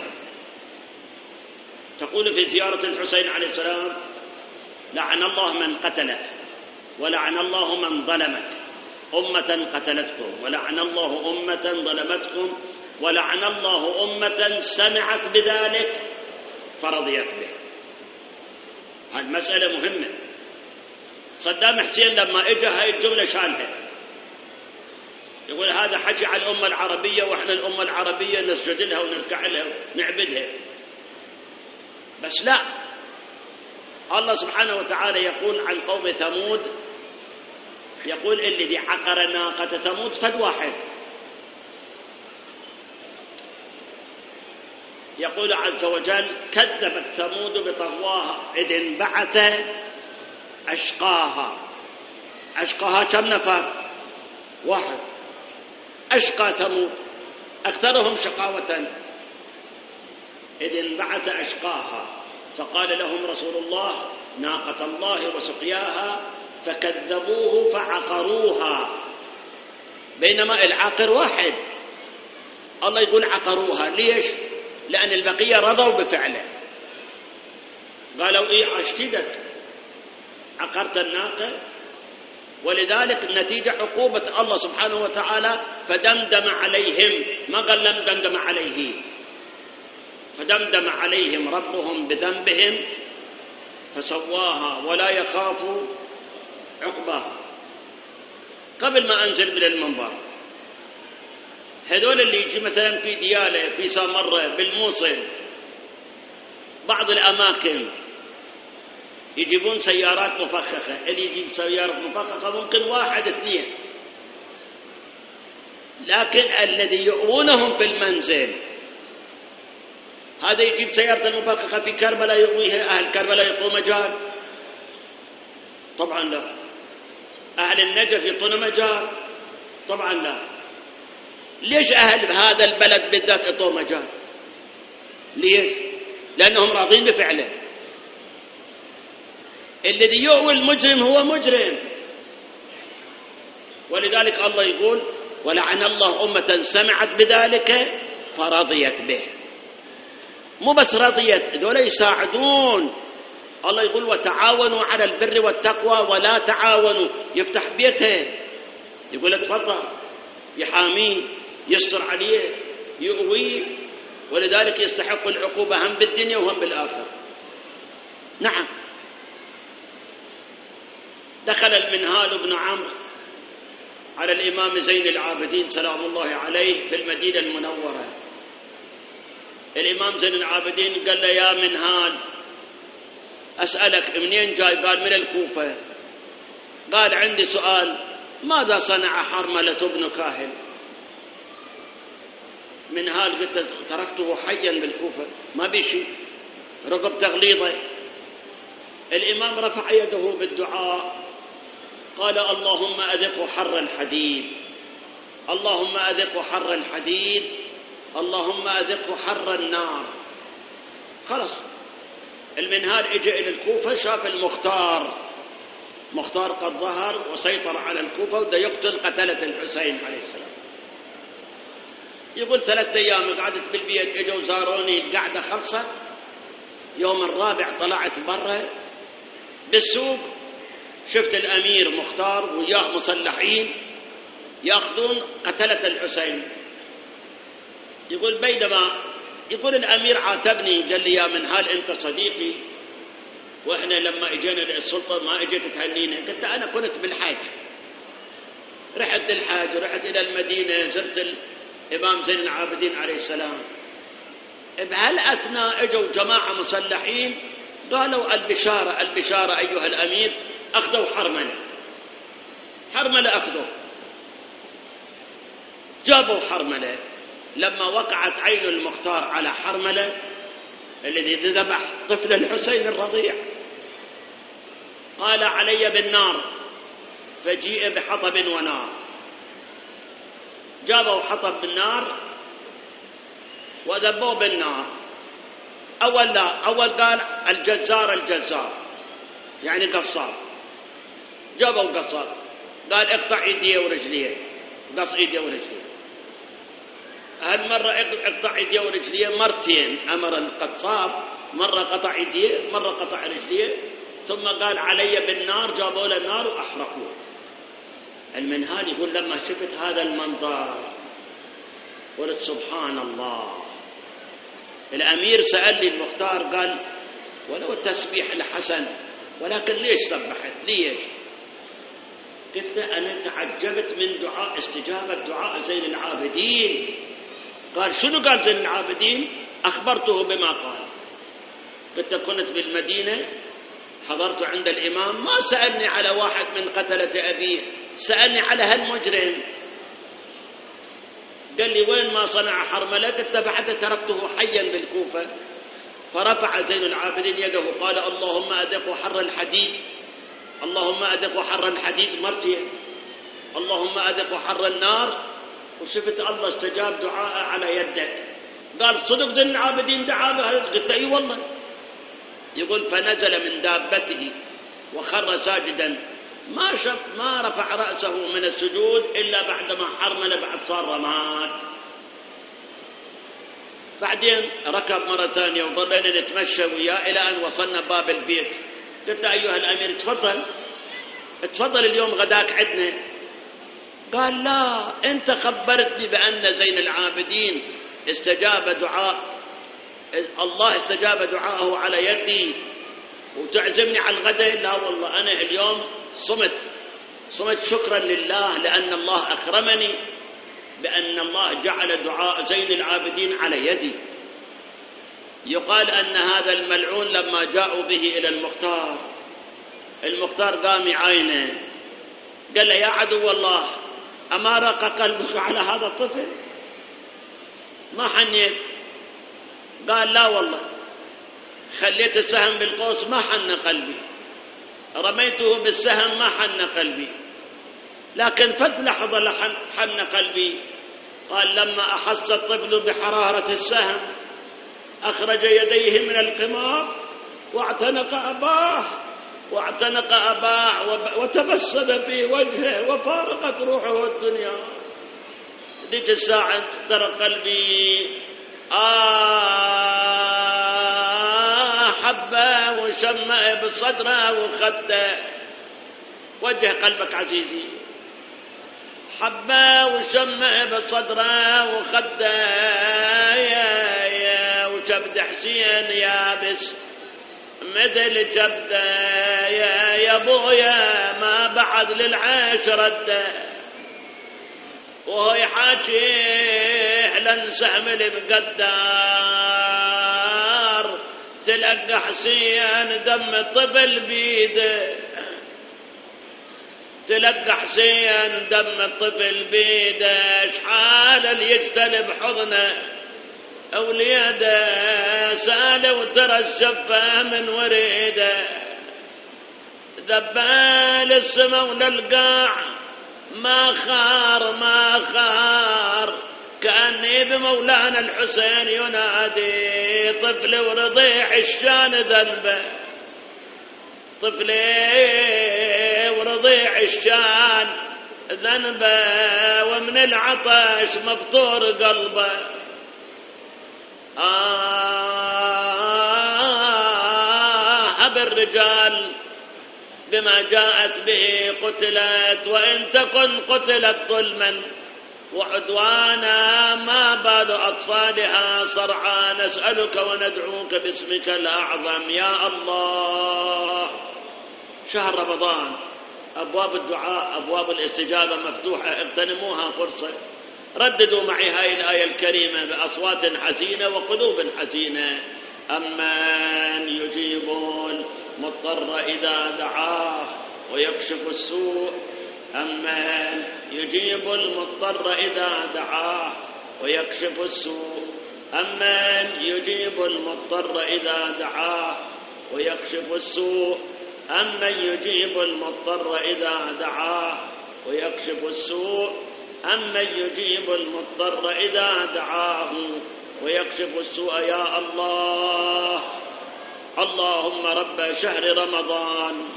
تقول في زيارة الحسين عليه السلام لعن الله من قتلك، ولعن الله من ظلمك، أمة قتلتكم، ولعن الله أمة ظلمتكم، ولعن الله أمة سمعت بذلك فرضيت به. هالمسألة مهمة. صدام حسين لما اجى هاي الجملة شالها، يقول هذا حكي على الأمة العربية، وإحنا الأمة العربية نسجد لها ونركع لها ونعبدها. بس لا، الله سبحانه وتعالى يقول عن قوم ثمود، يقول الذي عقر ناقة ثمود فد واحد. يقول عز وجل كذبت ثمود بطغواها إذ انبعث أشقاها. أشقاها كم نفر؟ واحد. أشقى ثمود أكثرهم شقاوة. إذ انبعث أشقاها فقال لهم رسول الله ناقة الله وسقياها فكذبوه فعقروها، بينما العاقر واحد. الله يقول عقروها ليش؟ لأن البقية رضوا بفعله، قالوا اشتدت عقرت الناقة، ولذلك النتيجة عقوبة الله سبحانه وتعالى فدمدم عليهم، ما قال لم دمدم عليه، فدمدم عليهم ربهم بذنبهم فسواها ولا يخاف عقباها. قبل ما أنزل من المنبر، هذول اللي يجي مثلا في ديالة، في سامرة، بالموصل، بعض الأماكن يجيبون سيارات مفخخة، اللي يجيب سيارة مفخخة ممكن واحد اثنين، لكن الذي يؤونهم في المنزل هذا يجيب سيارة المفخخة في كربلاء يؤويها، أهل كربلاء يعطوا مجال؟ طبعا لا. أهل النجف يعطون مجال؟ طبعا لا. ليش أهل هذا البلد بالذات يعطوا مجال؟ ليش؟ لأنهم راضين بفعله. الذي يؤوي المجرم هو مجرم. ولذلك الله يقول ولعن الله أمة سمعت بذلك فرضيت به. مو بس رضيت، ذولا يساعدون. الله يقول وتعاونوا على البر والتقوى ولا تعاونوا، يفتح بيته يقول لك تفضل، يحاميه، يستر عليه، يؤويه، ولذلك يستحق العقوبة هم بالدنيا وهم بالآخرة. نعم. دخل المنهال بن عمرو على الإمام زين العابدين سلام الله عليه في المدينة المنورة. الإمام زين العابدين قال له يا منهال أسألك منين جاي؟ قال من الكوفة. قال عندي سؤال، ماذا صنع حرملة بن كاهل؟ منهال قلت تركته حيا بالكوفة ما بيشي، رقب تغليظه. الإمام رفع يده بالدعاء قال اللهم أذقه حر الحديد، اللهم أذقه حر الحديد، اللهم أذقه حر النار. خلص المنهال اجى إلى الكوفة، شاف مختار قد ظهر وسيطر على الكوفة وده يقتل قتلة الحسين عليه السلام. يقول 3 أيام قعدت بالبيت، اجوا زاروني، القعدة خلصت. يوم الرابع طلعت برا بالسوق، شفت الأمير مختار وياه مسلحين يأخذون قتلة الحسين. يقول بينما يقول الأمير عاتبني قال لي يا منهال أنت صديقي، وإحنا لما إجينا للسلطة ما إجيت تهنينا. قلت أنا كنت بالحج، رحت للحج ورحت إلى المدينة، زرت الإمام زين العابدين عليه السلام. بهالأثناء إجوا جماعة مسلحين قالوا البشارة أيها الأمير، أخذوا حرملة أخذوا، جابوا حرملة. لما وقعت عين المختار على حرملة الذي ذبح طفل الحسين الرضيع قال علي بالنار، فجيء بحطب ونار. جابوا حطب بالنار وذبوه بالنار. أول قال الجزار يعني قصار، جابوا قصار قال اقطع ايديه ورجليه، قص ايديه ورجليه. هالمرة اقطع ايديه ورجليه مرتين، امر القصاب مرة قطع ايديه مرة قطع رجليه، ثم قال علي بالنار، جابوا له النار واحرقوه. المنهال يقول لما شفت هذا المنظر قلت سبحان الله. الأمير سألني المختار قال ولو التسبيح الحسن، ولكن ليش سبحت؟ ليش؟ قلت له أنا تعجبت من دعاء استجابة دعاء زين العابدين. قال شنو قال زين العابدين؟ أخبرته بما قال. قلت كنت بالمدينة، حضرت عند الإمام، ما سألني على واحد من قتلة أبيه، سألني على هالمجرم. قال لي وين ما صنع حرملة؟ قلت بعد تركته حيا بالكوفة. فرفع زين العابدين يده قال اللهم أذقه حر الحديد، اللهم أذقه حر الحديد مرتين، اللهم أذقه حر النار. وشفت الله استجاب دعاء على يدك. قال صدق زين العابدين دعا له؟ قلت اي والله. يقول فنزل من دابته وخر ساجدا، ما رفع رأسه من السجود إلا بعدما حرمل، بعد صار رماد. بعدين ركب مرة ثانية وظلنا نتمشى وياه إلى أن وصلنا باب البيت. قلت أيها الأمير تفضل اليوم غداك عندنا. قال لا، أنت خبرتني بأن زين العابدين الله استجاب دعاءه على يدي وتعزمني على الغداء. لا والله أنا اليوم صمت شكرا لله لأن الله أكرمني بأن الله جعل دعاء زين العابدين على يدي. يقال أن هذا الملعون لما جاءوا به إلى المختار قام يعاينه، قال له يا عدو الله أما رق قلبك على هذا الطفل؟ ما حنيت؟ قال لا والله، خليت السهم بالقوس ما حن قلبي، رميته بالسهم ما حن قلبي، لكن فت لحظة حن قلبي. قال لما أحس الطفل بحرارة السهم أخرج يديه من القماط واعتنق أباه واعتنق أباه وتبسم في وجهه وفارقت روحه الدنيا. ذيك الساعة اخترق قلبي، حبه وشمه بصدره وخده. وجه قلبك عزيزي، حبه وشمه بصدره وخده، يا وشبد حسين يابس مثل جبده، يا ابويا ما بعد للعيش رده. وهو يحاكي لن سهم المقدار، تلقى حسين دم الطفل بيده، تلقى حسين دم الطفل بيده. شحال اللي يجتنب حضنه أولياده، سأل وترى الشفة من وريده. ذبال السما وللقاع ما خار، كأني بمولانا الحسين ينادي. طفل ورضيع الشان ذنبه، طفلي ورضيع الشان ذنبه، ومن العطش مبطور قلبه. أبى الرجال بما جاءت به قتلت، وإن تكن قتلت ظلما وعدوانا، ما بال أطفالها صرعى. نسألك وندعوك باسمك الأعظم يا الله. شهر رمضان أبواب الدعاء، أبواب الاستجابة مفتوحة، اغتنموها فرصة. رددوا معي هاي الآية الكريمة بأصوات حزينة وقلوب حزينة. أمن يجيب المضطر إذا دعاه ويكشف السوء، أمن يجيب المضطر إذا دعاه ويكشف السوء، أمن يجيب المضطر إذا دعاه ويكشف السوء، أمن يجيب المضطر إذا دعاه ويكشف السوء، أمن يجيب المضطر إذا دعاه ويكشف السوء. يا الله. اللهم رب شهر رمضان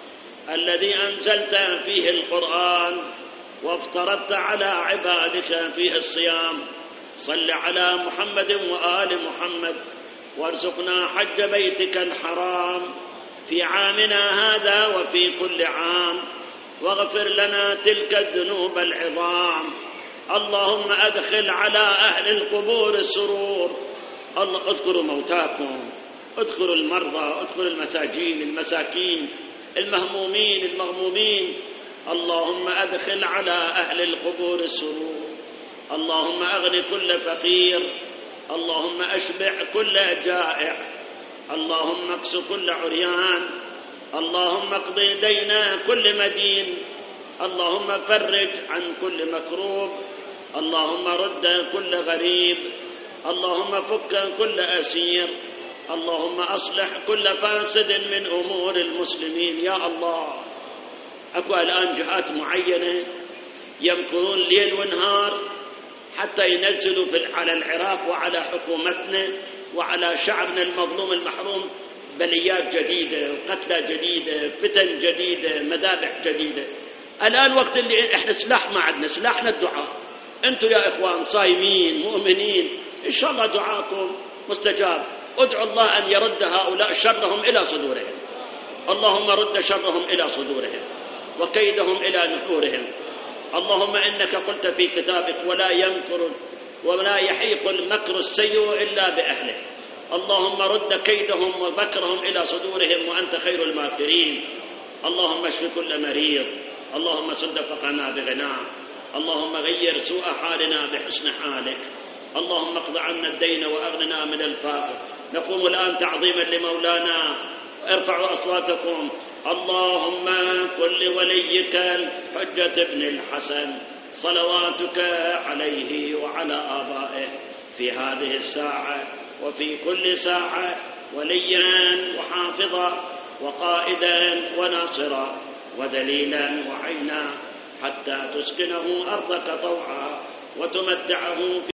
الذي أنزلت فيه القرآن وافترضت على عبادك فيه الصيام، صل على محمد وآل محمد، وارزقنا حج بيتك الحرام في عامنا هذا وفي كل عام، واغفر لنا تلك الذنوب العظام. اللهم أدخل على أهل القبور السرور. الله اذكروا موتاكم، اذكروا المرضى، اذكروا المساجين المساكين المهمومين المغمومين. اللهم أدخل على أهل القبور السرور. اللهم أغن كل فقير، اللهم أشبع كل جائع، اللهم اكس كل عريان، اللهم اقض دين كل مدين، اللهم فرج عن كل مكروب، اللهم رد كل غريب، اللهم فك كل أسير، اللهم أصلح كل فاسد من أمور المسلمين. يا الله. أكو الآن جهات معينة يمكرون ليل ونهار حتى ينزلوا على العراق وعلى حكومتنا وعلى شعبنا المظلوم المحروم بليات جديدة وقتلى جديدة، فتن جديدة، مذابح جديدة. الآن وقت اللي احنا سلاح ما عندنا، سلاحنا الدعاء. انتم يا إخوان صايمين مؤمنين، إن شاء الله دعاكم مستجاب. ادعوا الله أن يرد هؤلاء شرهم إلى صدورهم. اللهم رد شرهم إلى صدورهم وكيدهم إلى نحورهم. اللهم إنك قلت في كتابك ولا يمكر ولا يحيق المكر السيء إلا بأهله. اللهم رد كيدهم ومكرهم إلى صدورهم وأنت خير الماكرين. اللهم اشف كل مريض، اللهم سد فقرنا بغناء، اللهم غير سوء حالنا بحسن حالك، اللهم اقض عنا الدين وأغننا من الفقر. نقوم الآن تعظيما لمولانا. ارفعوا أصواتكم. اللهم كن لوليك الحجة بن الحسن صلواتك عليه وعلى آبائه في هذه الساعة وفي كل ساعة وليا وحافظا وقائدا وناصرا ودليلا وعينا، حتى تسكنه أرضك طوعا وتمتعه